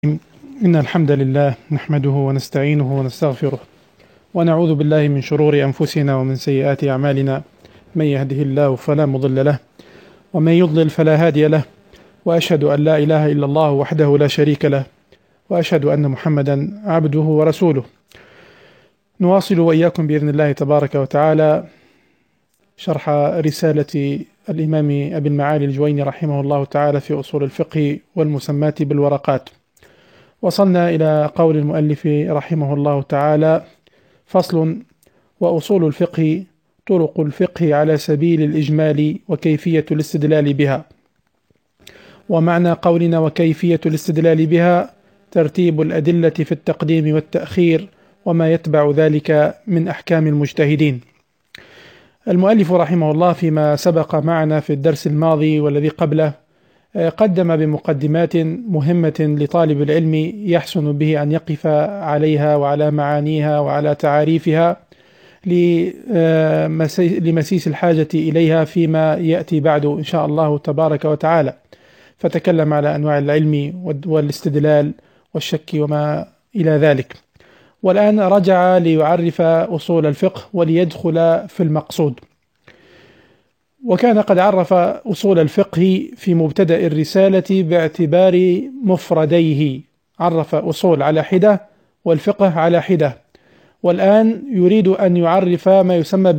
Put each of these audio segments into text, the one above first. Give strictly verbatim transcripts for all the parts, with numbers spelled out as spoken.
إن الحمد لله نحمده ونستعينه ونستغفره ونعوذ بالله من شرور أنفسنا ومن سيئات أعمالنا. من يهده الله فلا مضل له ومن يضلل فلا هادي له، وأشهد أن لا إله إلا الله وحده لا شريك له، وأشهد أن محمدا عبده ورسوله. نواصل وإياكم بإذن الله تبارك وتعالى شرح رسالة الإمام أبي المعالي الجويني رحمه الله تعالى في أصول الفقه والمسمات بالورقات. وصلنا إلى قول المؤلف رحمه الله تعالى: فصل: وأصول الفقه طرق الفقه على سبيل الإجمال وكيفية الاستدلال بها. ومعنى قولنا وكيفية الاستدلال بها ترتيب الأدلة في التقديم والتأخير وما يتبع ذلك من أحكام المجتهدين. المؤلف رحمه الله فيما سبق معنا في الدرس الماضي والذي قبله قدم بمقدمات مهمة لطالب العلم يحسن به أن يقف عليها وعلى معانيها وعلى تعاريفها لمسيس الحاجة إليها فيما يأتي بعد إن شاء الله تبارك وتعالى. فتكلم على أنواع العلم والاستدلال والشك وما إلى ذلك، والآن رجع ليعرف أصول الفقه وليدخل في المقصود. وكان قد عرف أصول الفقه في مبتدأ الرسالة باعتبار مفرديه، عرف أصول على حدة والفقه على حدة، والآن يريد أن يعرف ما يسمى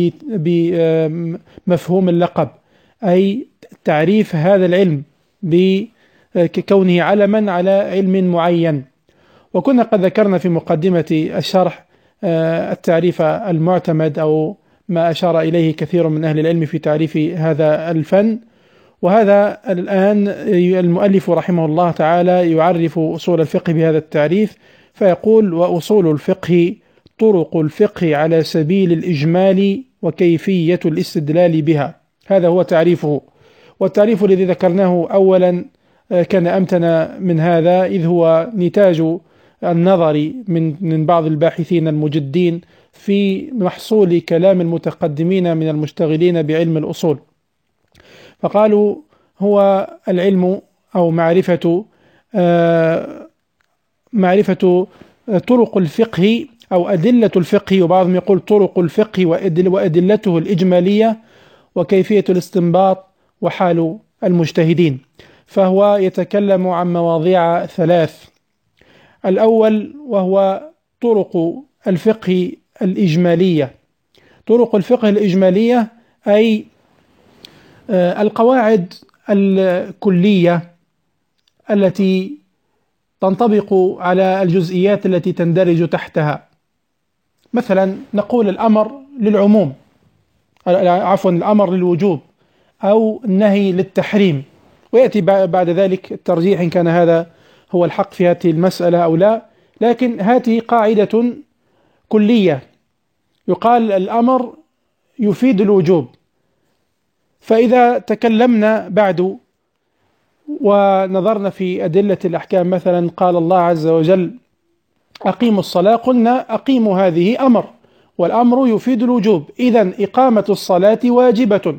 بمفهوم اللقب، أي تعريف هذا العلم بكونه علما على علم معين. وكنا قد ذكرنا في مقدمة الشرح التعريف المعتمد أو ما أشار إليه كثير من أهل العلم في تعريف هذا الفن. وهذا الآن المؤلف رحمه الله تعالى يعرف أصول الفقه بهذا التعريف، فيقول: وأصول الفقه طرق الفقه على سبيل الإجمال وكيفية الاستدلال بها. هذا هو تعريفه، والتعريف الذي ذكرناه أولا كان أمتن من هذا، إذ هو نتاج النظر من من بعض الباحثين المجدين في محصول كلام المتقدمين من المشتغلين بعلم الأصول. فقالوا: هو العلم أو معرفة معرفة طرق الفقه أو أدلة الفقه، وبعضهم يقول طرق الفقه وأدلته الإجمالية وكيفية الاستنباط وحال المجتهدين. فهو يتكلم عن مواضيع ثلاث. الأول وهو طرق الفقه الإجمالية. طرق الفقه الإجمالية أي القواعد الكلية التي تنطبق على الجزئيات التي تندرج تحتها. مثلا نقول الأمر للعموم، عفوا الأمر للوجوب أو النهي للتحريم، ويأتي بعد ذلك الترجيح إن كان هذا هو الحق في هذه المسألة أو لا. لكن هذه قاعدة كلية، يقال الأمر يفيد الوجوب. فإذا تكلمنا بعد ونظرنا في أدلة الأحكام، مثلا قال الله عز وجل: أقيموا الصلاة، قلنا أقيموا هذه أمر، والأمر يفيد الوجوب، إذن إقامة الصلاة واجبة.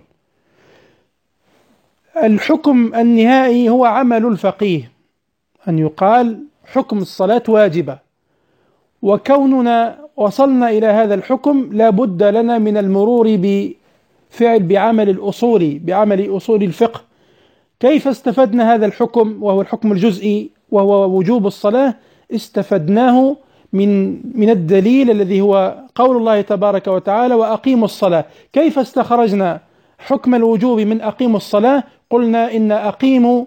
الحكم النهائي هو عمل الفقيه، أن يقال حكم الصلاة واجبة، وكوننا وصلنا إلى هذا الحكم لا بد لنا من المرور بفعل بعمل الأصول بعمل أصول الفقه. كيف استفدنا هذا الحكم وهو الحكم الجزئي وهو وجوب الصلاة؟ استفدناه من من الدليل الذي هو قول الله تبارك وتعالى: وأقيموا الصلاة. كيف استخرجنا حكم الوجوب من أقيموا الصلاة؟ قلنا إن أقيموا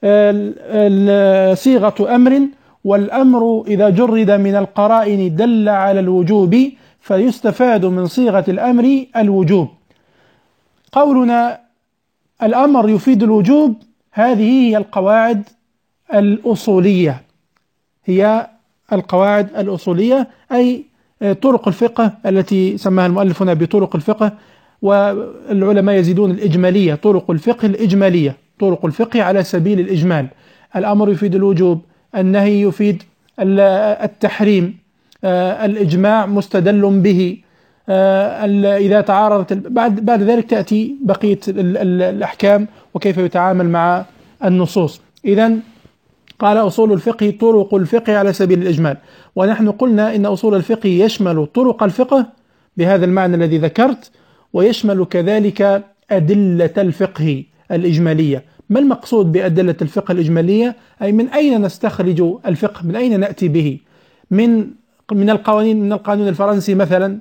صيغة أمر، والأمر إذا جرد من القرائن دل على الوجوب، فيستفاد من صيغة الأمر الوجوب. قولنا الأمر يفيد الوجوب هذه هي القواعد الأصولية، هي القواعد الأصولية أي طرق الفقه التي سماها المؤلف هنا بطرق الفقه، والعلماء يزيدون الإجمالية، طرق الفقه الإجمالية، طرق الفقه على سبيل الإجمال. الأمر يفيد الوجوب، النهي يفيد التحريم، الإجماع مستدل به، إذا تعارضت بعد بعد ذلك تأتي بقية الأحكام وكيف يتعامل مع النصوص. إذن قال أصول الفقه طرق الفقه على سبيل الإجمال. ونحن قلنا إن أصول الفقه يشمل طرق الفقه بهذا المعنى الذي ذكرت، ويشمل كذلك أدلة الفقه الإجمالية. ما المقصود بأدلة الفقه الإجمالية؟ أي من أين نستخرج الفقه، من أين نأتي به؟ من من القوانين، من القانون الفرنسي مثلا،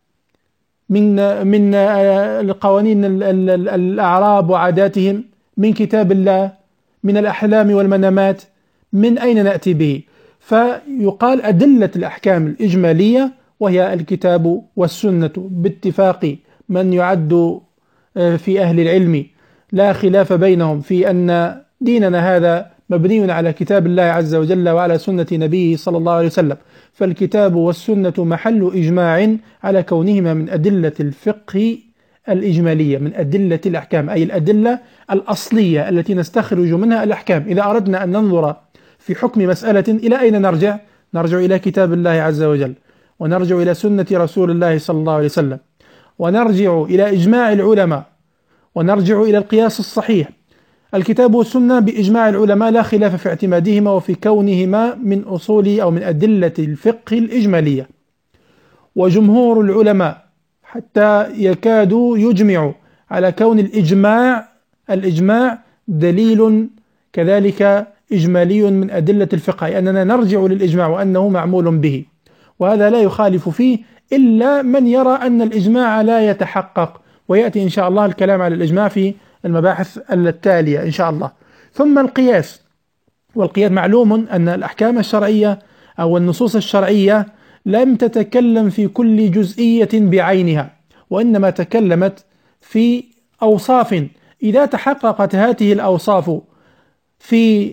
من من القوانين الأعراب وعاداتهم، من كتاب الله، من الأحلام والمنامات، من أين نأتي به؟ فيقال أدلة الأحكام الإجمالية وهي الكتاب والسنة باتفاق من يعد في أهل العلم، لا خلاف بينهم في أن ديننا هذا مبني على كتاب الله عز وجل وعلى سنة نبيه صلى الله عليه وسلم. فالكتاب والسنة محل إجماع على كونهما من أدلة الفقه الإجمالية، من أدلة الأحكام، أي الأدلة الأصلية التي نستخرج منها الأحكام. إذا أردنا أن ننظر في حكم مسألة إلى أين نرجع؟ نرجع إلى كتاب الله عز وجل، ونرجع إلى سنة رسول الله صلى الله عليه وسلم، ونرجع إلى إجماع العلماء، ونرجع إلى القياس الصحيح. الكتاب والسنة بإجماع العلماء لا خلاف في اعتمادهما وفي كونهما من أصول أو من أدلة الفقه الإجمالية. وجمهور العلماء حتى يكادوا يجمعوا على كون الإجماع الإجماع دليل كذلك إجمالي من أدلة الفقه، أي أننا نرجع للإجماع وأنه معمول به. وهذا لا يخالف فيه إلا من يرى أن الإجماع لا يتحقق، ويأتي إن شاء الله الكلام على الإجماع في المباحث التالية إن شاء الله. ثم القياس. والقياس معلوم أن الأحكام الشرعية أو النصوص الشرعية لم تتكلم في كل جزئية بعينها، وإنما تكلمت في أوصاف. إذا تحققت هذه الأوصاف في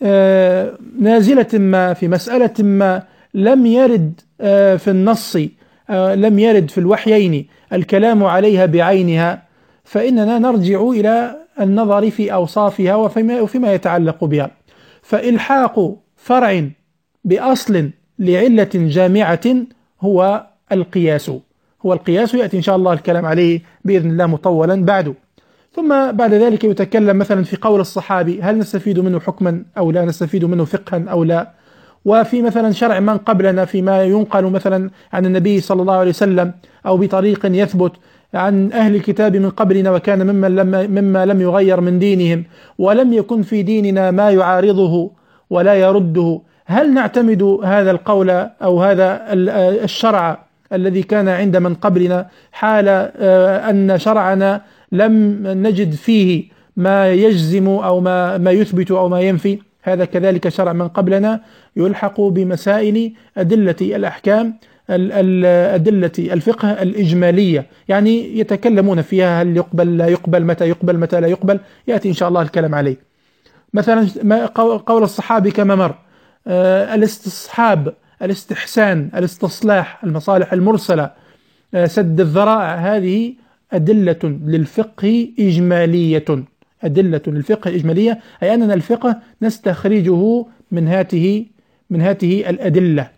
نازلة ما، في مسألة ما، لم يرد في النص، لم يرد في الوحيين الكلام عليها بعينها، فإننا نرجع إلى النظر في أوصافها وفيما, وفيما يتعلق بها. فإلحاق فرع بأصل لعلة جامعة هو القياس، هو القياس يأتي إن شاء الله الكلام عليه بإذن الله مطولا بعده. ثم بعد ذلك يتكلم مثلا في قول الصحابي، هل نستفيد منه حكما أو لا، نستفيد منه فقها أو لا، وفي مثلا شرع من قبلنا فيما ينقل مثلا عن النبي صلى الله عليه وسلم أو بطريق يثبت عن أهل الكتاب من قبلنا وكان مما لم, مما لم يغير من دينهم ولم يكن في ديننا ما يعارضه ولا يرده. هل نعتمد هذا القول أو هذا الشرع الذي كان عند من قبلنا حال أن شرعنا لم نجد فيه ما يجزم أو ما, ما يثبت أو ما ينفي؟ هذا كذلك شرع من قبلنا يلحق بمسائل أدلة الأحكام، أدلة الفقه الإجمالية، يعني يتكلمون فيها هل يقبل لا يقبل، متى يقبل متى لا يقبل، يأتي إن شاء الله الكلام عليه. مثلا قول الصحابي كما مر، الاستصحاب، الاستحسان، الاستصلاح، المصالح المرسلة، سد الذرائع، هذه أدلة للفقه إجمالية، أدلة للفقه الإجمالية، أي أننا الفقه نستخرجه من هذه من هذه الأدلة.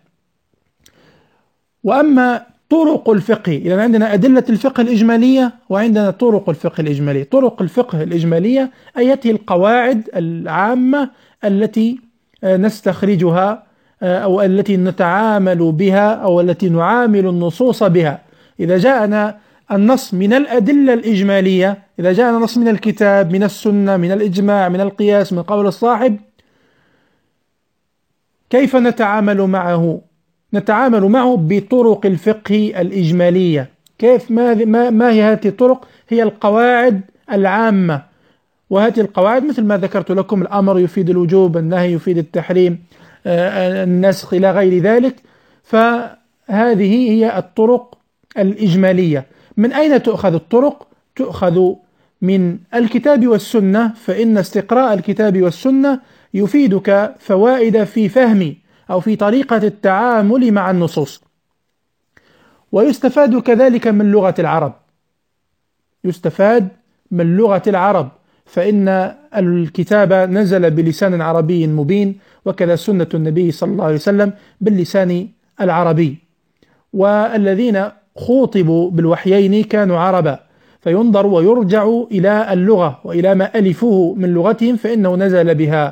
وأما طرق الفقه، إذا عندنا أدلة الفقه الإجمالية وعندنا طرق الفقه الإجمالية. طرق الفقه الإجمالية أي هذه القواعد العامة التي نستخرجها أو التي نتعامل بها أو التي نعامل النصوص بها. إذا جاءنا النص من الأدلة الإجمالية، إذا جاءنا نص من الكتاب، من السنة، من الإجماع، من القياس، من قول الصاحب، كيف نتعامل معه؟ نتعامل معه بطرق الفقه الإجمالية. كيف؟ ما, ما, ما هي هذه الطرق؟ هي القواعد العامة، وهذه القواعد مثل ما ذكرت لكم، الأمر يفيد الوجوب، النهي يفيد التحريم، النسخ إلى غير ذلك. فهذه هي الطرق الإجمالية. من أين تؤخذ الطرق؟ تؤخذ من الكتاب والسنة، فإن استقراء الكتاب والسنة يفيدك فوائد في فهم أو في طريقة التعامل مع النصوص. ويستفاد كذلك من لغة العرب، يستفاد من لغة العرب، فإن الكتاب نزل بلسان عربي مبين، وكذا سنة النبي صلى الله عليه وسلم باللسان العربي. والذين خوطبوا بالوحيين كانوا عربا، فينظر ويرجع إلى اللغة وإلى ما ألفوه من لغتهم، فإنه نزل بها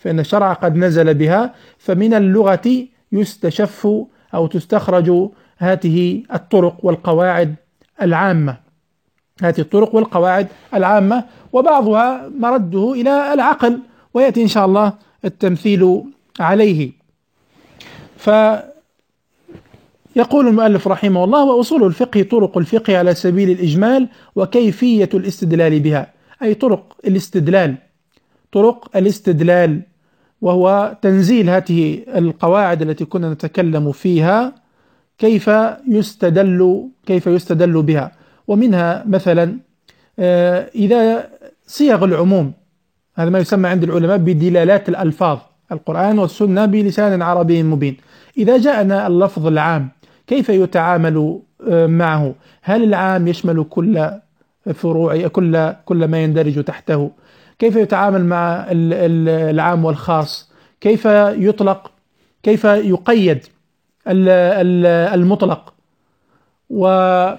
فإن الشرع قد نزل بها، فمن اللغة يستشف أو تستخرج هذه الطرق والقواعد العامة، هذه الطرق والقواعد العامة، وبعضها مرده إلى العقل، ويأتي إن شاء الله التمثيل عليه. فيقول المؤلف رحمه الله: وأصول الفقه طرق الفقه على سبيل الإجمال وكيفية الاستدلال بها، أي طرق الاستدلال، طرق الاستدلال وهو تنزيل هذه القواعد التي كنا نتكلم فيها، كيف يستدل كيف يستدل بها. ومنها مثلا إذا صيغ العموم، هذا ما يسمى عند العلماء بدلالات الألفاظ، القرآن والسنة بلسان عربي مبين. إذا جاءنا اللفظ العام كيف يتعامل معه؟ هل العام يشمل كل فروع كل كل ما يندرج تحته؟ كيف يتعامل مع العام والخاص؟ كيف يطلق؟ كيف يقيد المطلق؟ وكيف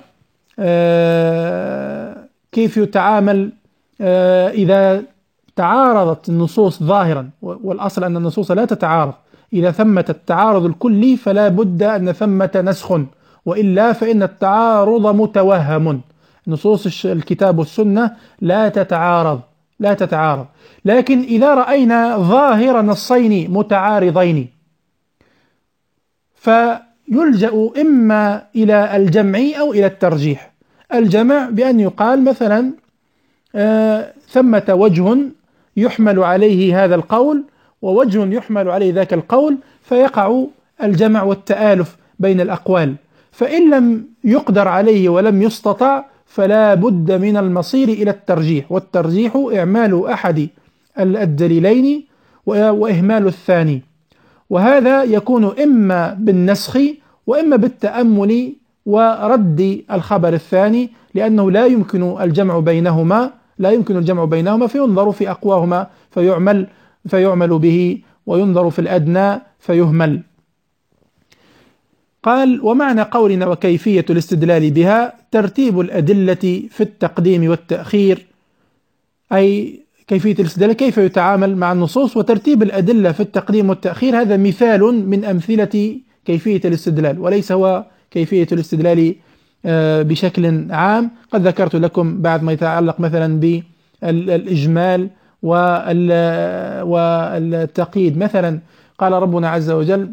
يتعامل إذا تعارضت النصوص ظاهرا؟ والأصل أن النصوص لا تتعارض، إذا ثمة التعارض الكلي فلا بد أن ثمة نسخ، وإلا فإن التعارض متوهم. نصوص الكتاب والسنة لا تتعارض لا تتعارض لكن إذا رأينا ظاهر نصين متعارضين فيلجأ إما إلى الجمع أو إلى الترجيح. الجمع بأن يقال مثلا آه ثمة وجه يحمل عليه هذا القول ووجه يحمل عليه ذاك القول، فيقع الجمع والتآلف بين الأقوال. فإن لم يقدر عليه ولم يستطع فلا بد من المصير إلى الترجيح، والترجيح إعمال أحد الدليلين وإهمال الثاني، وهذا يكون إما بالنسخ وإما بالتأمل ورد الخبر الثاني، لأنه لا يمكن الجمع بينهما لا يمكن الجمع بينهما فينظر في أقواهما فيعمل فيعمل به، وينظر في الأدنى فيهمل. قال: ومعنى قولنا وكيفية الاستدلال بها ترتيب الأدلة في التقديم والتأخير، أي كيفية الاستدلال كيف يتعامل مع النصوص، وترتيب الأدلة في التقديم والتأخير هذا مثال من أمثلة كيفية الاستدلال، وليس هو كيفية الاستدلال بشكل عام. قد ذكرت لكم بعد ما يتعلق مثلا بالإجمال والتقييد. مثلا قال ربنا عز وجل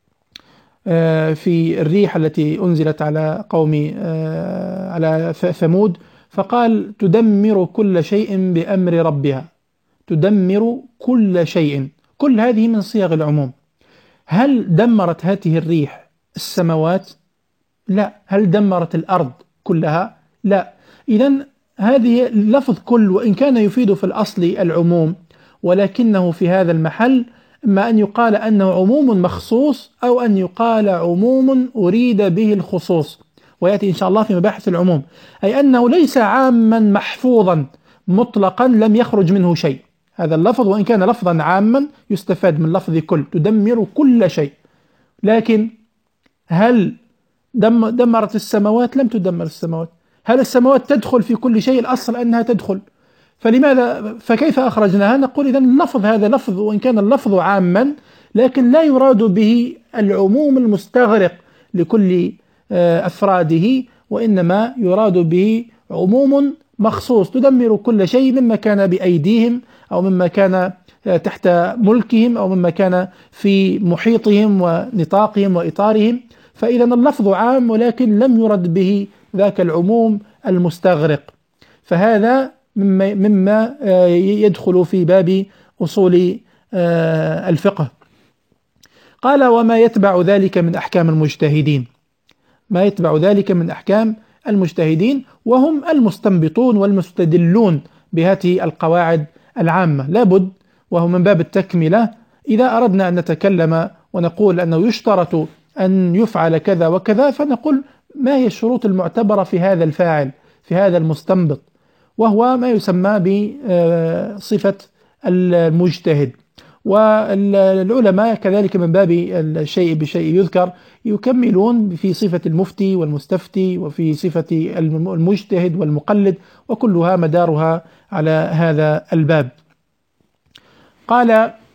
في الريح التي أنزلت على قوم على ثمود، فقال: تدمر كل شيء بأمر ربها، تدمر كل شيء. كل هذه من صيغ العموم. هل دمرت هذه الريح السماوات؟ لا. هل دمرت الأرض كلها؟ لا. إذن هذه اللفظ كل وإن كان يفيد في الأصل العموم، ولكنه في هذا المحل إما أن يقال أنه عموم مخصوص أو أن يقال عموم أريد به الخصوص، ويأتي إن شاء الله في مباحث العموم، أي أنه ليس عاما محفوظا مطلقا لم يخرج منه شيء. هذا اللفظ وإن كان لفظا عاما يستفاد من لفظ كل، تدمر كل شيء، لكن هل دم دمرت السماوات؟ لم تدمر السماوات. هل السماوات تدخل في كل شيء؟ الأصل أنها تدخل، فلماذا فكيف أخرجناها؟ نقول إذن اللفظ هذا لفظ وإن كان اللفظ عاما لكن لا يراد به العموم المستغرق لكل أفراده، وإنما يراد به عموم مخصوص تدمر كل شيء مما كان بأيديهم أو مما كان تحت ملكهم أو مما كان في محيطهم ونطاقهم وإطارهم. فإذا اللفظ عام ولكن لم يرد به ذاك العموم المستغرق، فهذا مما, مما يدخل في باب أصول الفقه. قال: وما يتبع ذلك من أحكام المجتهدين، ما يتبع ذلك من أحكام المجتهدين وهم المستنبطون والمستدلون بهذه القواعد العامة. لابد وهو من باب التكملة إذا أردنا أن نتكلم ونقول أنه يشترط أن يفعل كذا وكذا، فنقول ما هي الشروط المعتبرة في هذا الفاعل في هذا المستنبط، وهو ما يسمى بصفة المجتهد. والعلماء كذلك من باب الشيء بشيء يذكر يكملون في صفة المفتي والمستفتي وفي صفة المجتهد والمقلد، وكلها مدارها على هذا الباب. قال: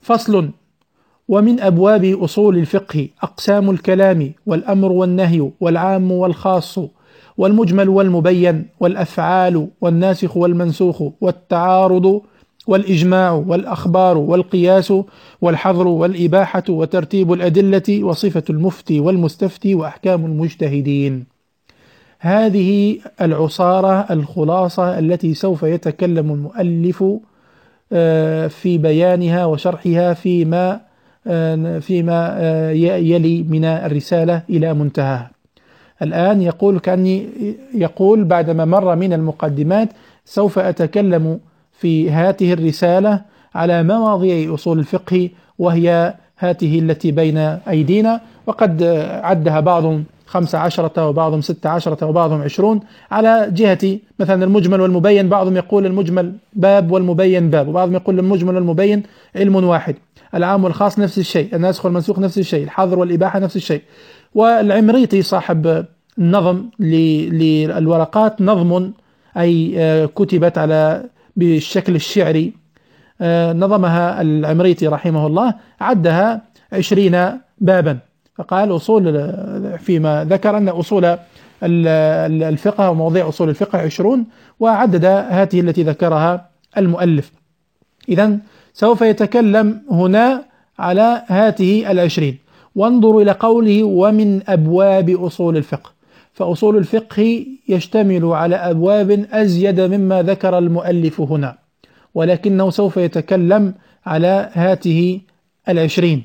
فصل: ومن أبواب أصول الفقه أقسام الكلام والأمر والنهي والعام والخاص والمجمل والمبين والأفعال والناسخ والمنسوخ والتعارض والإجماع والأخبار والقياس والحظر والإباحة وترتيب الأدلة وصفة المفتي والمستفتي وأحكام المجتهدين. هذه العصارة الخلاصة التي سوف يتكلم المؤلف في بيانها وشرحها فيما فيما يلي من الرسالة إلى منتهاها. الآن يقول كأني يقول بعدما مر من المقدمات سوف أتكلم في هذه الرسالة على مواضيع أصول الفقه، وهي هذه التي بين أيدينا، وقد عدها بعض خمس عشرة وبعضهم ست عشرة وبعضهم عشرون على جهة مثلا المجمل والمبين. بعضهم يقول المجمل باب والمبين باب، وبعضهم يقول المجمل والمبين علم واحد. العام والخاص نفس الشيء، الناسخ والمنسوخ نفس الشيء، الحظر والإباحة نفس الشيء. والعمريطي صاحب النظم للورقات نظم أي كتبت على بالشكل الشعري، نظمها العمريطي رحمه الله، عدها عشرين بابا. فقال أصول فيما ذكر أن أصول الفقه ومواضيع أصول الفقه عشرون، وعدد هذه التي ذكرها المؤلف. إذن سوف يتكلم هنا على هذه العشرين. وانظروا إلى قوله ومن أبواب أصول الفقه، فأصول الفقه يشتمل على أبواب أزيد مما ذكر المؤلف هنا، ولكنه سوف يتكلم على هذه العشرين.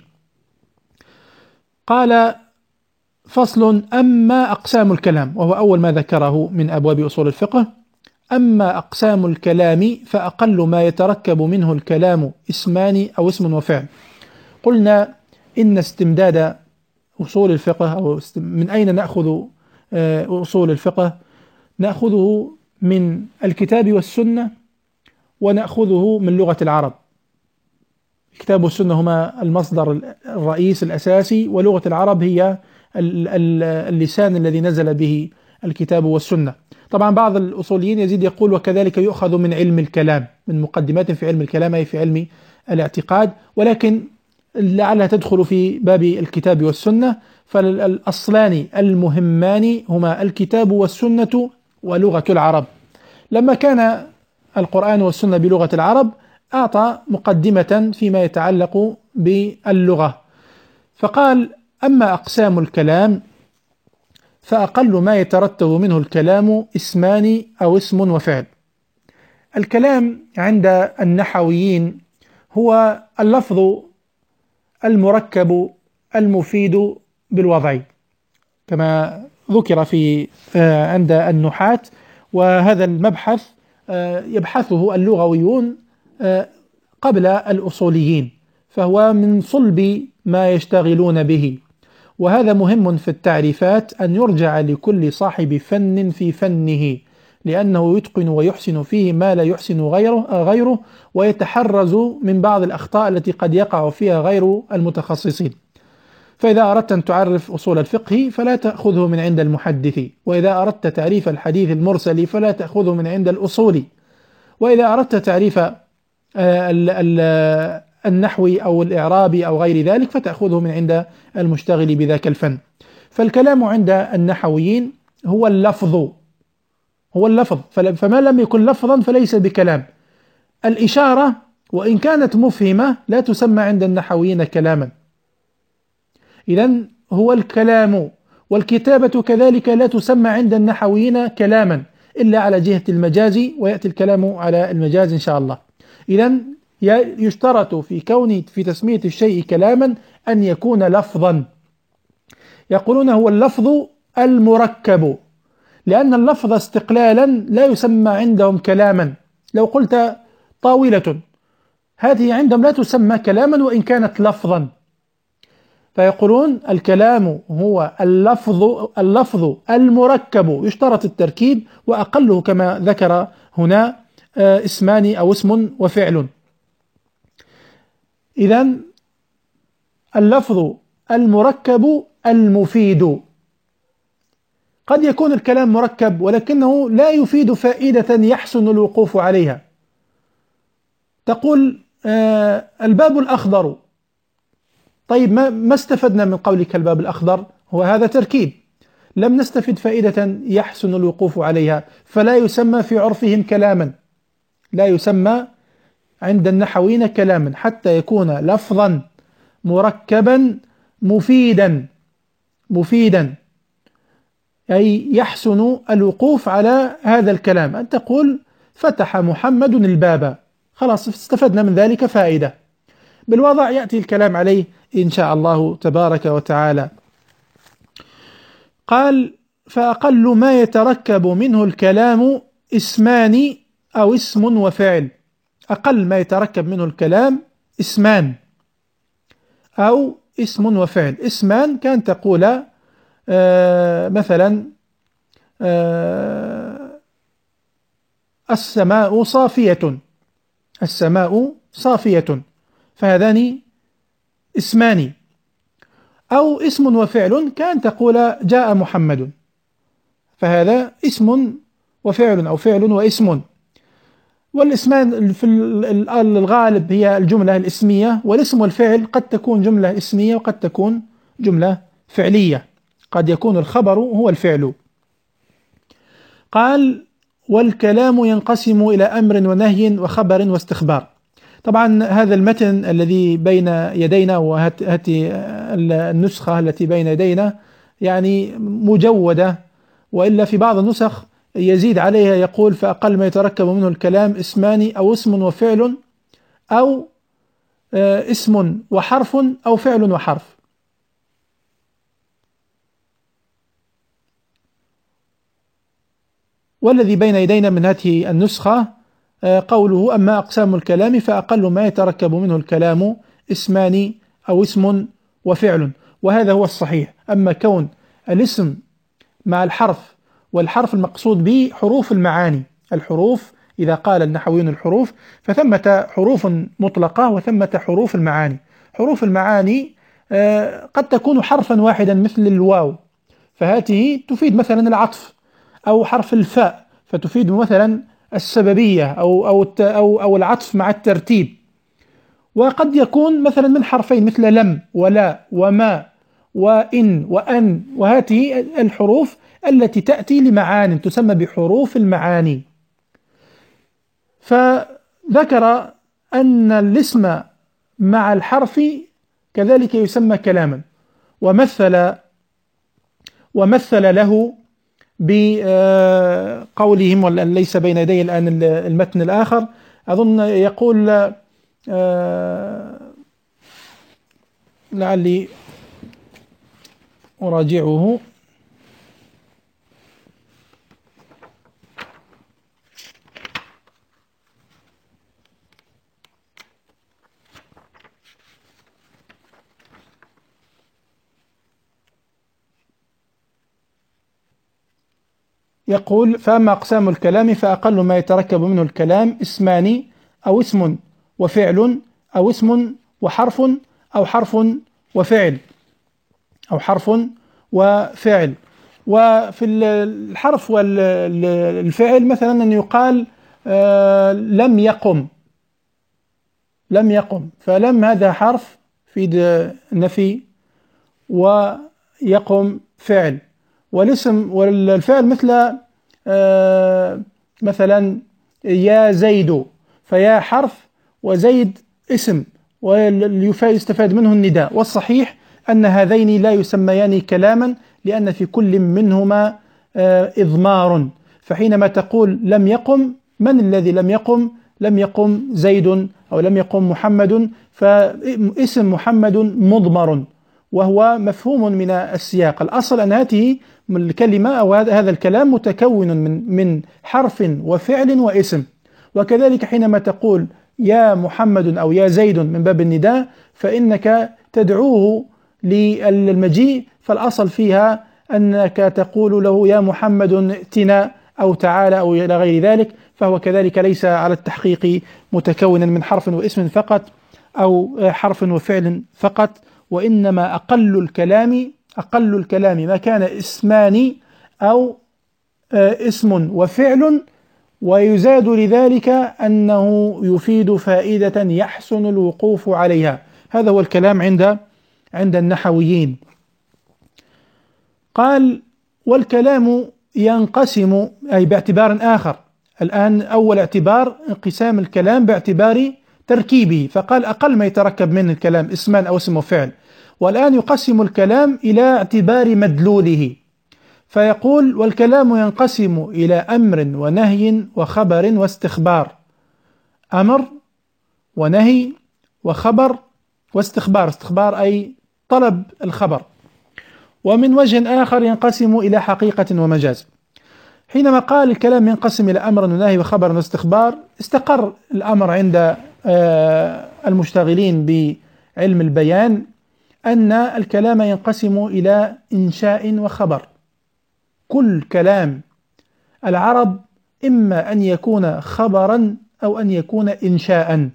قال: فصل: أما أقسام الكلام، وهو أول ما ذكره من أبواب أصول الفقه. أما أقسام الكلام فأقل ما يتركب منه الكلام اسمان أو اسم وفعل. قلنا إن استمداد أصول الفقه، أو من أين نأخذ أصول الفقه؟ نأخذه من الكتاب والسنة، ونأخذه من لغة العرب. الكتاب والسنة هما المصدر الرئيس الأساسي، ولغة العرب هي اللسان الذي نزل به الكتاب والسنة. طبعا بعض الأصوليين يزيد يقول وكذلك يؤخذ من علم الكلام، من مقدمات في علم الكلام أي في علم الاعتقاد، ولكن لعلها تدخل في باب الكتاب والسنة. فالأصلان المهمان هما الكتاب والسنة ولغة العرب. لما كان القرآن والسنة بلغة العرب أعطى مقدمة فيما يتعلق باللغة، فقال: أما أقسام الكلام فأقل ما يترتب منه الكلام اسمان أو اسم وفعل. الكلام عند النحويين هو اللفظ المركب المفيد بالوضع، كما ذكر في عند النحاة، وهذا المبحث يبحثه اللغويون قبل الأصوليين، فهو من صلب ما يشتغلون به. وهذا مهم في التعريفات أن يرجع لكل صاحب فن في فنه، لأنه يتقن ويحسن فيه ما لا يحسن غيره, غيره ويتحرز من بعض الأخطاء التي قد يقع فيها غير المتخصصين. فإذا أردت أن تعرف أصول الفقه فلا تأخذه من عند المحدث، وإذا أردت تعريف الحديث المرسل فلا تأخذه من عند الأصول، وإذا أردت تعريف النحو أو الإعراب أو غير ذلك فتأخذه من عند المشتغل بذاك الفن. فالكلام عند النحويين هو اللفظ، هو اللفظ، فما لم يكن لفظا فليس بكلام. الإشارة وإن كانت مفهمة لا تسمى عند النحويين كلاما، إذن هو الكلام. والكتابة كذلك لا تسمى عند النحويين كلاما إلا على جهة المجاز، ويأتي الكلام على المجاز إن شاء الله. إذن يشترط في كون في تسمية الشيء كلاما أن يكون لفظا. يقولون هو اللفظ المركب، لأن اللفظ استقلالا لا يسمى عندهم كلاما. لو قلت طاولة، هذه عندهم لا تسمى كلاما وإن كانت لفظا. فيقولون الكلام هو اللفظ اللفظ المركب، يشترط التركيب، وأقله كما ذكر هنا اسمان أو اسم وفعل. إذن اللفظ المركب المفيد. قد يكون الكلام مركب ولكنه لا يفيد فائدة يحسن الوقوف عليها. تقول آه الباب الأخضر. طيب ما, ما استفدنا من قولك الباب الأخضر؟ هو هذا تركيب، لم نستفد فائدة يحسن الوقوف عليها، فلا يسمى في عرفهم كلاما، لا يسمى عند النحويين كلاما حتى يكون لفظا مركبا مفيدا مفيدا أي يحسن الوقوف على هذا الكلام. أن تقول فتح محمد الباب، خلاص استفدنا من ذلك فائدة. بالوضع يأتي الكلام عليه إن شاء الله تبارك وتعالى. قال فأقل ما يتركب منه الكلام اسمان أو اسم وفعل. أقل ما يتركب منه الكلام اسمان أو اسم وفعل. اسمان كان تقول آه مثلا آه السماء صافية، السماء صافية، فهذان اسمان. أو اسم وفعل كان تقول جاء محمد، فهذا اسم وفعل أو فعل واسم. والاسمان في الغالب هي الجملة الاسمية، والاسم والفعل قد تكون جملة اسمية وقد تكون جملة فعلية، قد يكون الخبر هو الفعل. قال والكلام ينقسم إلى أمر ونهي وخبر واستخبار. طبعا هذا المتن الذي بين يدينا وهذه النسخة التي بين يدينا يعني مجودة، وإلا في بعض النسخ يزيد عليها يقول فأقل ما يتركب منه الكلام اسمان أو اسم وفعل أو اسم وحرف أو فعل وحرف. والذي بين يدينا من هذه النسخة قوله أما أقسام الكلام فأقل ما يتركب منه الكلام اسمان أو اسم وفعل، وهذا هو الصحيح. أما كون الاسم مع الحرف، والحرف المقصود به حروف المعاني، الحروف إذا قال النحويون الحروف فثمة حروف مطلقة وثمة حروف المعاني. حروف المعاني قد تكون حرفا واحدا مثل الواو، فهذه تفيد مثلا العطف، أو حرف الفاء فتفيد مثلا السببية أو أو أو أو العطف مع الترتيب. وقد يكون مثلا من حرفين مثل لم ولا وما وإن وأن، وهذه الحروف التي تأتي لمعان تسمى بحروف المعاني. فذكر أن الاسم مع الحرف كذلك يسمى كلاما، ومثل ومثل له بقولهم، والآن ليس بين يدي الآن المتن الآخر، أظن يقول لعلي أراجعه. يقول فأما أقسام الكلام فأقل ما يتركب منه الكلام اسمان أو اسم وفعل أو اسم وحرف أو حرف وفعل أو حرف وفعل. وفي الحرف والفعل مثلا أن يقال لم يقم، لم يقم، فلم هذا حرف في النفي ويقم فعل. والاسم والفعل مثل آه مثلا يا زيد، فيا حرف وزيد اسم، ويستفاد منه النداء. والصحيح أن هذين لا يسميان كلاما لأن في كل منهما آه إضمار. فحينما تقول لم يقم، من الذي لم يقم؟ لم يقم زيد أو لم يقم محمد، فاسم محمد مضمر، وهو مفهوم من السياق. الأصل أن هذه الكلمة أو هذا الكلام متكون من من حرف وفعل واسم. وكذلك حينما تقول يا محمد أو يا زيد من باب النداء فإنك تدعوه للمجيء، فالأصل فيها أنك تقول له يا محمد ائتنا أو تعالى أو إلى غير ذلك، فهو كذلك ليس على التحقيق متكونا من حرف واسم فقط أو حرف وفعل فقط، وإنما أقل الكلام أقل الكلام ما كان اسمان أو اسم وفعل ويزاد لذلك أنه يفيد فائدة يحسن الوقوف عليها. هذا هو الكلام عند عند النحويين. قال: والكلام ينقسم، أي باعتبار آخر. الآن أول اعتبار انقسام الكلام باعتبار تركيبه، فقال أقل ما يتركب من الكلام اسمان أو اسم وفعل. والآن يقسم الكلام إلى اعتبار مدلوله، فيقول: والكلام ينقسم إلى أمر ونهي وخبر واستخبار. أمر ونهي وخبر واستخبار، استخبار أي طلب الخبر. ومن وجه آخر ينقسم إلى حقيقة ومجاز. حينما قال الكلام ينقسم إلى أمر ونهي وخبر واستخبار، استقر الأمر عند المشتغلين بعلم البيان أن الكلام ينقسم إلى إنشاء وخبر. كل كلام العرب إما أن يكون خبرا أو أن يكون إنشاء.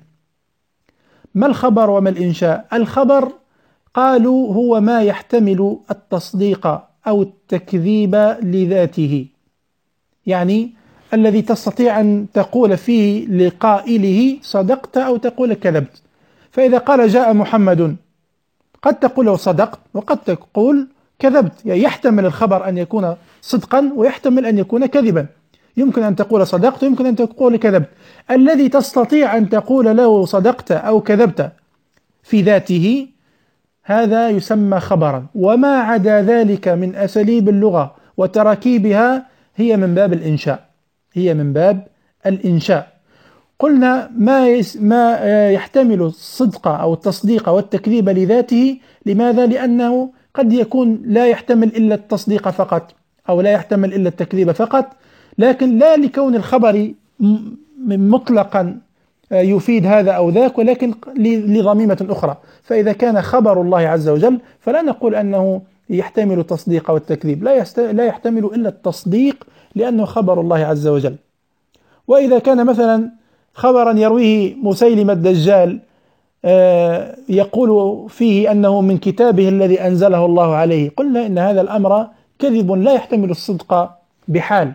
ما الخبر وما الإنشاء؟ الخبر قالوا هو ما يحتمل التصديق أو التكذيب لذاته، يعني الذي تستطيع أن تقول فيه لقائله صدقت أو تقول كذبت. فإذا قال جاء محمد قد تقول صدقت وقد تقول كذبت، يعني يحتمل الخبر أن يكون صدقا ويحتمل أن يكون كذبا. يمكن أن تقول صدقت ويمكن أن تقول كذبت. الذي تستطيع أن تقول له صدقت أو كذبت في ذاته هذا يسمى خبرا، وما عدا ذلك من أساليب اللغة وتراكيبها هي من باب الإنشاء، هي من باب الإنشاء. قلنا ما ما يحتمل الصدق أو التصديق والتكذيب لذاته. لماذا؟ لأنه قد يكون لا يحتمل إلا التصديق فقط أو لا يحتمل إلا التكذيب فقط، لكن لا لكون الخبر مطلقا يفيد هذا أو ذاك، ولكن لضميمة أخرى. فإذا كان خبر الله عز وجل فلا نقول أنه يحتمل التصديق والتكذيب، لا لا يحتمل إلا التصديق لأنه خبر الله عز وجل. وإذا كان مثلا خبرا يرويه مسيلمة الدجال يقول فيه أنه من كتابه الذي أنزله الله عليه، قلنا إن هذا الأمر كذب لا يحتمل الصدق بحال،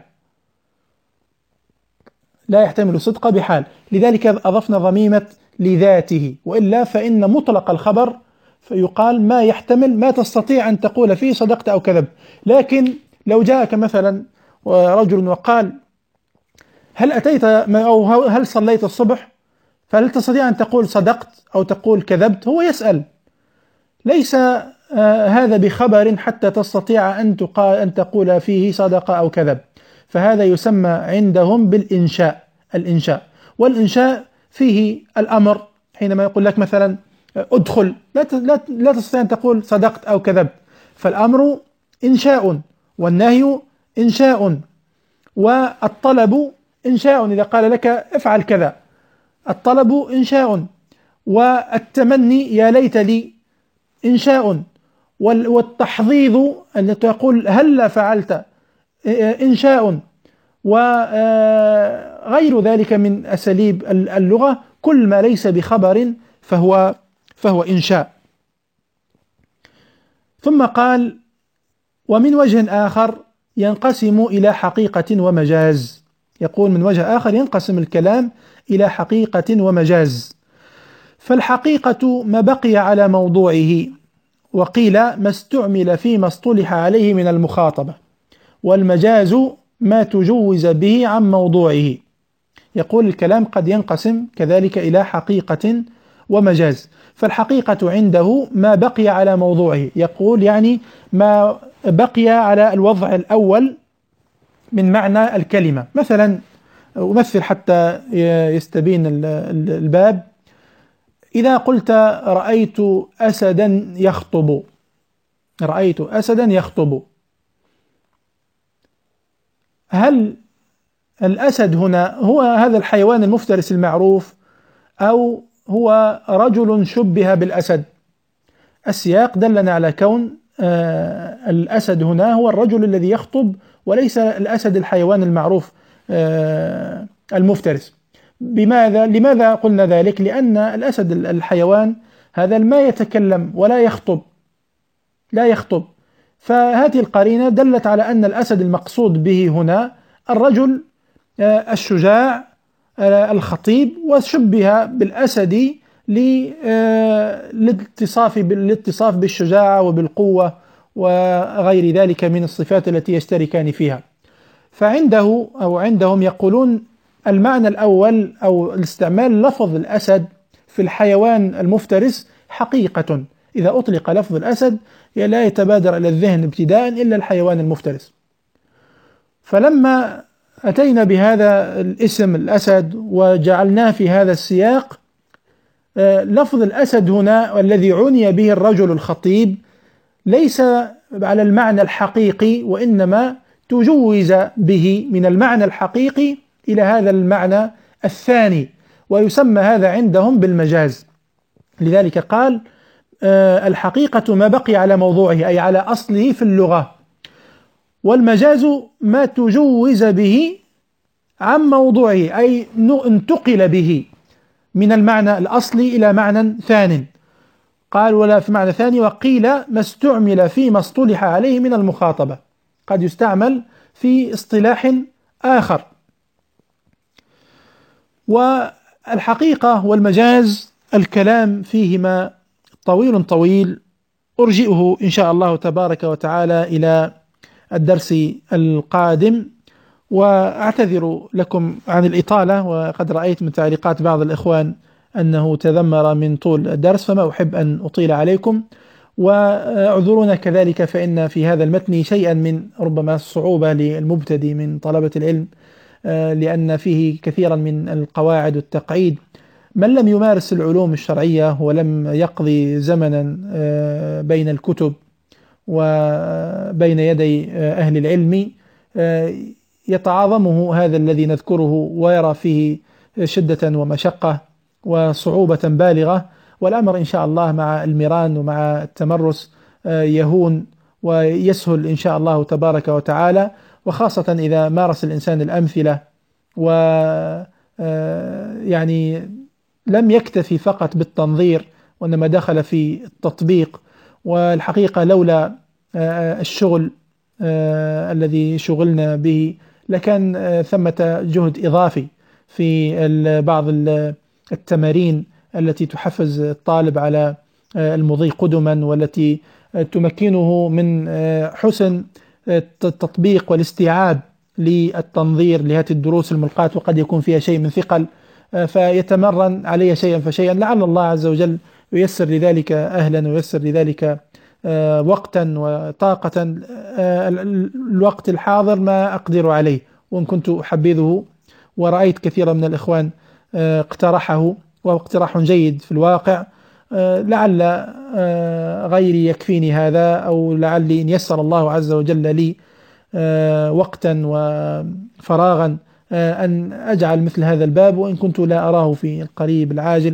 لا يحتمل الصدق بحال. لذلك أضفنا ضميمة لذاته، وإلا فإن مطلق الخبر فيقال ما يحتمل ما تستطيع أن تقول فيه صدقت أو كذب. لكن لو جاءك مثلا رجل وقال هل أتيت أو هل صليت الصبح، فهل تستطيع أن تقول صدقت أو تقول كذبت؟ هو يسأل، ليس آه هذا بخبر حتى تستطيع أن أن تقول فيه صدق أو كذب. فهذا يسمى عندهم بالإنشاء، الإنشاء. والإنشاء فيه الأمر، حينما يقول لك مثلا ادخل لا لا تستطيع أن تقول صدقت أو كذبت، فالأمر إنشاء والنهي إنشاء والطلب إنشاء. إذا قال لك افعل كذا الطلب إنشاء، والتمني يا ليت لي إنشاء، والتحضيض أن تقول هلا فعلت إنشاء، وغير ذلك من أساليب اللغة. كل ما ليس بخبر فهو فهو إنشاء. ثم قال: ومن وجه آخر ينقسم إلى حقيقة ومجاز. يقول من وجه آخر ينقسم الكلام إلى حقيقة ومجاز. فالحقيقة ما بقي على موضوعه، وقيل ما استعمل فيما اصطلح عليه من المخاطبة، والمجاز ما تجوز به عن موضوعه. يقول الكلام قد ينقسم كذلك إلى حقيقة ومجاز. فالحقيقة عنده ما بقي على موضوعه، يقول يعني ما بقي على الوضع الأول من معنى الكلمة. مثلا أمثل حتى يستبين الباب: إذا قلت رأيت أسدا يخطب، رأيت أسدا يخطب، هل الأسد هنا هو هذا الحيوان المفترس المعروف أو هو رجل شبه بالأسد؟ السياق دلنا على كون آه الأسد هنا هو الرجل الذي يخطب، وليس الأسد الحيوان المعروف آه المفترس. بماذا؟ لماذا قلنا ذلك؟ لأن الأسد الحيوان هذا ما يتكلم ولا يخطب، لا يخطب. فهذه القرينة دلت على أن الأسد المقصود به هنا الرجل الشجاع الخطيب، وشبه بالأسد للاتصاف بالاتصاف بالشجاعة وبالقوة وغير ذلك من الصفات التي يشتركان فيها. فعنده أو عندهم يقولون المعنى الأول أو الاستعمال لفظ الأسد في الحيوان المفترس حقيقة، إذا أطلق لفظ الأسد لا يتبادر إلى الذهن ابتداء إلا الحيوان المفترس. فلما أتينا بهذا الاسم الأسد وجعلناه في هذا السياق، لفظ الأسد هنا والذي عني به الرجل الخطيب ليس على المعنى الحقيقي، وإنما تجوز به من المعنى الحقيقي إلى هذا المعنى الثاني، ويسمى هذا عندهم بالمجاز. لذلك قال الحقيقة ما بقي على موضوعه أي على أصله في اللغة، والمجاز ما تجوز به عن موضوعه أي انتقل به من المعنى الأصلي إلى معنى ثان. قال ولا في معنى ثاني، وقيل ما استعمل فيما اصطلح عليه من المخاطبة، قد يستعمل في اصطلاح آخر. والحقيقة والمجاز الكلام فيهما طويل طويل، أرجئه إن شاء الله تبارك وتعالى إلى الدرس القادم، وأعتذر لكم عن الإطالة، وقد رأيت من تعليقات بعض الإخوان أنه تذمر من طول الدرس، فما أحب أن أطيل عليكم، واعذرونا كذلك فإن في هذا المتن شيئا من ربما الصعوبة للمبتدئ من طلبة العلم، لأن فيه كثيرا من القواعد والتقعيد. من لم يمارس العلوم الشرعية ولم يقضي زمنا بين الكتب وبين يدي أهل العلم يتعاظمه هذا الذي نذكره، ويرى فيه شدة ومشقة وصعوبة بالغة، والأمر إن شاء الله مع المران ومع التمرس يهون ويسهل إن شاء الله تبارك وتعالى، وخاصة إذا مارس الإنسان الأمثلة و يعني لم يكتفي فقط بالتنظير وإنما دخل في التطبيق. والحقيقة لولا الشغل الذي شغلنا به لكان ثمة جهد إضافي في بعض التمارين التي تحفز الطالب على المضي قدما، والتي تمكنه من حسن التطبيق والاستيعاب للتنظير لهذه الدروس الملقاة، وقد يكون فيها شيء من ثقل فيتمرن عليه شيئا فشيئا، لعل الله عز وجل ييسر لذلك أهلا وييسر لذلك وقتا وطاقة. الوقت الحاضر ما أقدر عليه، وإن كنت أحبذه ورأيت كثيرا من الإخوان اقترحه واقتراح جيد في الواقع، لعل غيري يكفيني هذا، أو لعلي إن يسر الله عز وجل لي وقتا وفراغا أن أجعل مثل هذا الباب، وإن كنت لا أراه في القريب العاجل.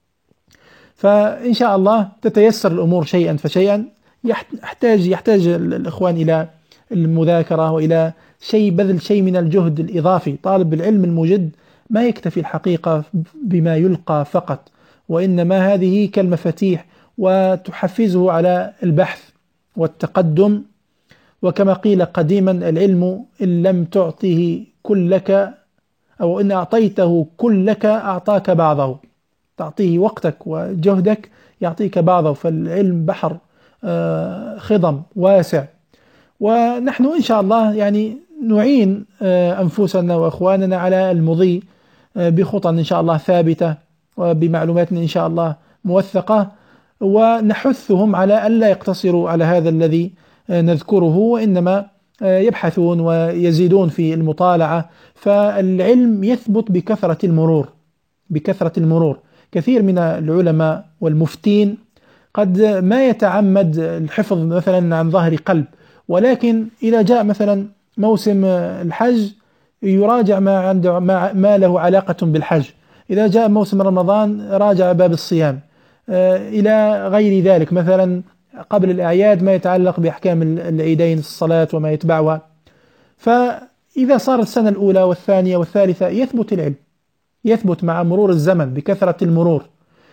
فإن شاء الله تتيسر الأمور شيئا فشيئا. يحتاج يحتاج الإخوان إلى المذاكرة وإلى شيء بذل شيء من الجهد الإضافي. طالب العلم المجد ما يكتفي الحقيقة بما يلقى فقط، وإنما هذه كالمفاتيح وتحفزه على البحث والتقدم. وكما قيل قديما العلم إن لم تعطه كلك أو إن أعطيته كلك أعطاك بعضه، تعطيه وقتك وجهدك يعطيك بعضه. فالعلم بحر خضم واسع، ونحن إن شاء الله يعني نعين أنفسنا وأخواننا على المضي بخطى إن شاء الله ثابتة وبمعلومات إن شاء الله موثقة، ونحثهم على ألا يقتصروا على هذا الذي نذكره، وإنما يبحثون ويزيدون في المطالعة. فالعلم يثبت بكثرة المرور بكثرة المرور كثير من العلماء والمفتين قد ما يتعمد الحفظ مثلا عن ظهر قلب، ولكن إذا جاء مثلا موسم الحج يراجع ما عنده ما, ما له علاقة بالحج، إذا جاء موسم رمضان راجع باب الصيام، إلى غير ذلك. مثلا قبل الأعياد ما يتعلق بأحكام العيدين الصلاة وما يتبعها. فإذا صارت السنة الأولى والثانية والثالثة يثبت العلم، يثبت مع مرور الزمن بكثرة المرور.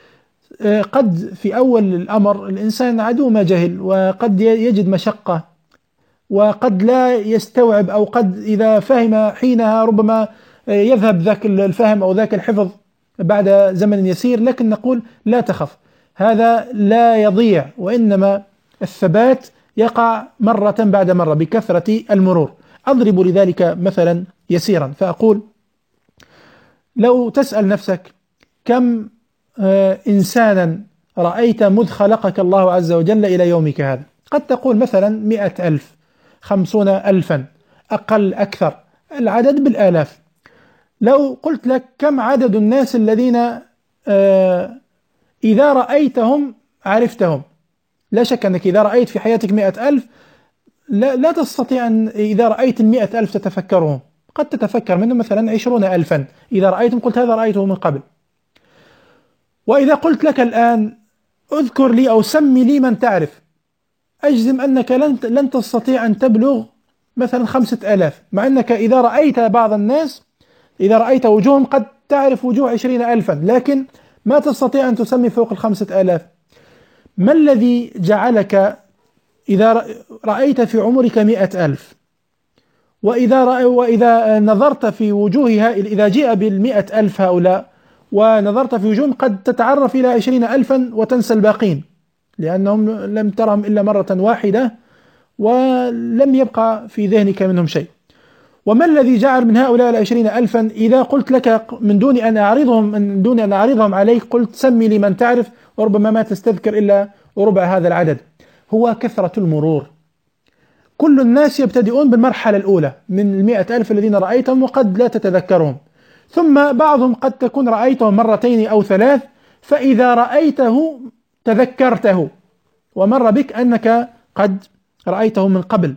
قد في أول الأمر الإنسان عدو ما جهل، وقد يجد مشقة، وقد لا يستوعب، أو قد إذا فهم حينها ربما يذهب ذاك الفهم أو ذاك الحفظ بعد زمن يسير، لكن نقول لا تخف، هذا لا يضيع، وإنما الثبات يقع مرة بعد مرة بكثرة المرور. أضرب لذلك مثلا يسيرا فأقول: لو تسأل نفسك كم إنسانا رأيت مذ خلقك الله عز وجل إلى يومك هذا، قد تقول مثلا مئة ألف، خمسون ألفا، أقل أكثر، العدد بالآلاف. لو قلت لك كم عدد الناس الذين إذا رأيتهم عرفتهم، لا شك أنك إذا رأيت في حياتك مئة ألف لا, لا تستطيع أن إذا رأيت المئة ألف تتفكرهم، قد تتفكر منهم مثلا عشرون ألفا إذا رأيتم قلت هذا رأيته من قبل. وإذا قلت لك الآن اذكر لي أو سمي لي من تعرف، أجزم أنك لن لن تستطيع أن تبلغ مثلا خمسة آلاف، مع أنك إذا رأيت بعض الناس إذا رأيت وجوههم قد تعرف وجوه عشرين ألفا، لكن ما تستطيع أن تسمي فوق الخمسة آلاف. ما الذي جعلك إذا رأيت في عمرك مئة ألف وإذا رأي وإذا نظرت في وجوهها، إذا جاء بالمئة ألف هؤلاء ونظرت في وجوههم قد تتعرف إلى عشرين ألفا وتنسى الباقين، لأنهم لم ترهم إلا مرة واحدة ولم يبقى في ذهنك منهم شيء. وما الذي جعل من هؤلاء العشرين ألفا إذا قلت لك من دون أن أعرضهم من دون أن أعرضهم عليك قلت سمي لي من تعرف، وربما ما تستذكر إلا ربع هذا العدد؟ هو كثرة المرور. كل الناس يبتدئون بالمرحلة الأولى من المئة ألف الذين رأيتهم وقد لا تتذكرهم، ثم بعضهم قد تكون رأيته مرتين أو ثلاث، فإذا رأيته تذكرته ومر بك أنك قد رأيته من قبل.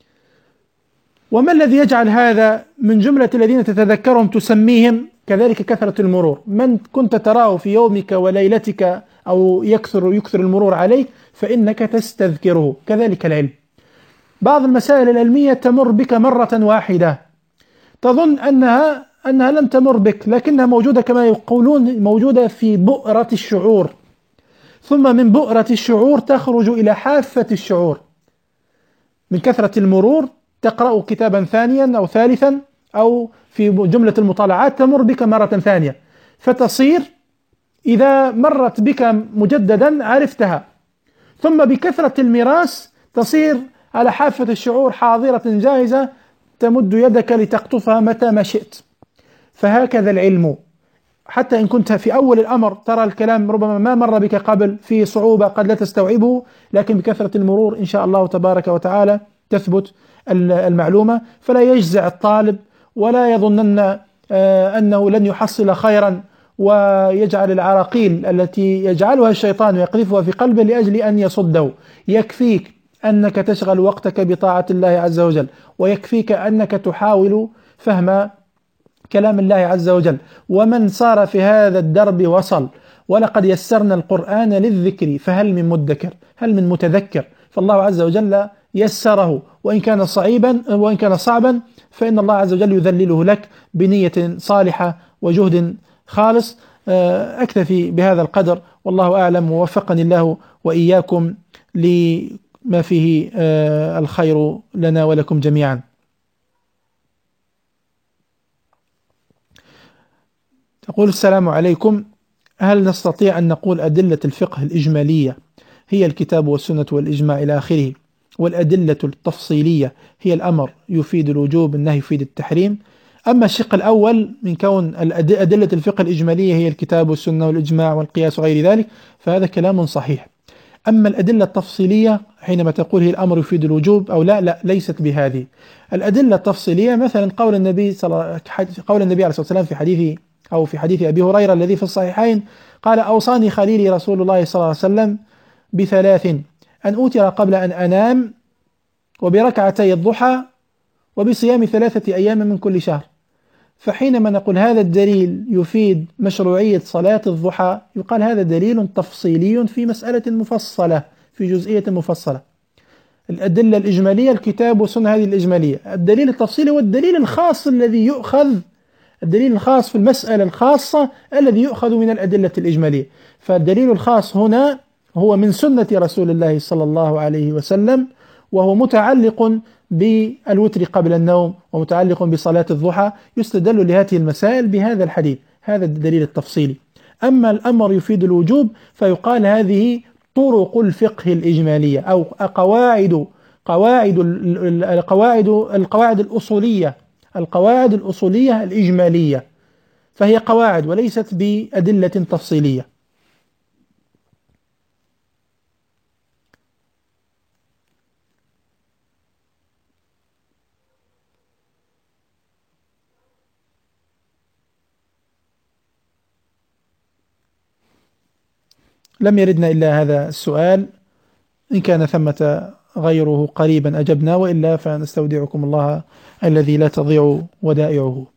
وما الذي يجعل هذا من جملة الذين تتذكرهم تسميهم؟ كذلك كثرة المرور. من كنت تراه في يومك وليلتك أو يكثر يكثر المرور عليك فإنك تستذكره. كذلك العلم، بعض المسائل العلمية تمر بك مرة واحدة تظن أنها أنها لم تمر بك، لكنها موجودة كما يقولون موجودة في بؤرة الشعور، ثم من بؤرة الشعور تخرج إلى حافة الشعور. من كثرة المرور تقرأ كتابا ثانيا أو ثالثا أو في جملة المطالعات تمر بك مرة ثانية، فتصير إذا مرت بك مجددا عرفتها، ثم بكثرة المراس تصير على حافة الشعور حاضرة جاهزة تمد يدك لتقطفها متى ما شئت. فهكذا العلم، حتى إن كنت في أول الأمر ترى الكلام ربما ما مر بك قبل في صعوبة قد لا تستوعبه، لكن بكثرة المرور إن شاء الله تبارك وتعالى تثبت المعلومة. فلا يجزع الطالب ولا يظنن أنه لن يحصل خيرا ويجعل العراقيل التي يجعلها الشيطان ويقذفها في قلبه لأجل أن يصده. يكفيك أنك تشغل وقتك بطاعة الله عز وجل، ويكفيك أنك تحاول فهم كلام الله عز وجل. ومن صار في هذا الدرب وصل. ولقد يسرنا القرآن للذكر فهل من مدكر، هل من متذكر؟ فالله عز وجل يسره، وإن كان صعيبا وإن كان صعبا فإن الله عز وجل يذلله لك بنية صالحة وجهد خالص. أكتفي بهذا القدر، والله أعلم، ووفقني الله وإياكم لما فيه الخير لنا ولكم جميعا. تقول: السلام عليكم، هل نستطيع أن نقول أدلة الفقه الإجمالية هي الكتاب والسنة والإجماع إلى آخره، والأدلة التفصيلية هي الأمر يفيد الوجوب النهي يفيد التحريم؟ أما الشق الأول من كون أدلة الفقه الإجمالية هي الكتاب والسنة والإجماع والقياس وغير ذلك فهذا كلام صحيح. أما الأدلة التفصيلية حينما تقول هي الأمر يفيد الوجوب أو لا، لا ليست بهذه. الأدلة التفصيلية مثلا قول النبي صلى قول النبي عليه الصلاة والسلام في حديث أو في حديث أبي هريرة الذي في الصحيحين قال: أوصاني خليلي رسول الله صلى الله عليه وسلم بثلاث: أن أوتر قبل أن أنام، وبركعتي الضحى، وبصيام ثلاثة أيام من كل شهر. فحينما نقول هذا الدليل يفيد مشروعية صلاة الضحى يقال هذا دليل تفصيلي في مسألة مفصلة في جزئية مفصلة. الأدلة الإجمالية الكتاب والسنة هذه الإجمالية، الدليل التفصيلي والدليل الخاص الذي يؤخذ الدليل الخاص في المسألة الخاصة الذي يؤخذ من الأدلة الإجمالية. فالدليل الخاص هنا هو من سنة رسول الله صلى الله عليه وسلم، وهو متعلق بالوتر قبل النوم ومتعلق بصلاة الضحى، يستدل لهذه المسائل بهذا الحديث، هذا الدليل التفصيلي. أما الأمر يفيد الوجوب فيقال هذه طرق الفقه الإجمالية أو قواعد قواعد القواعد القواعد الأصولية القواعد الأصولية الإجمالية، فهي قواعد وليست بأدلة تفصيلية. لم يردنا إلا هذا السؤال، إن كان ثمة غيره قريبا أجبنا، وإلا فنستودعكم الله الذي لا تضيع ودائعه.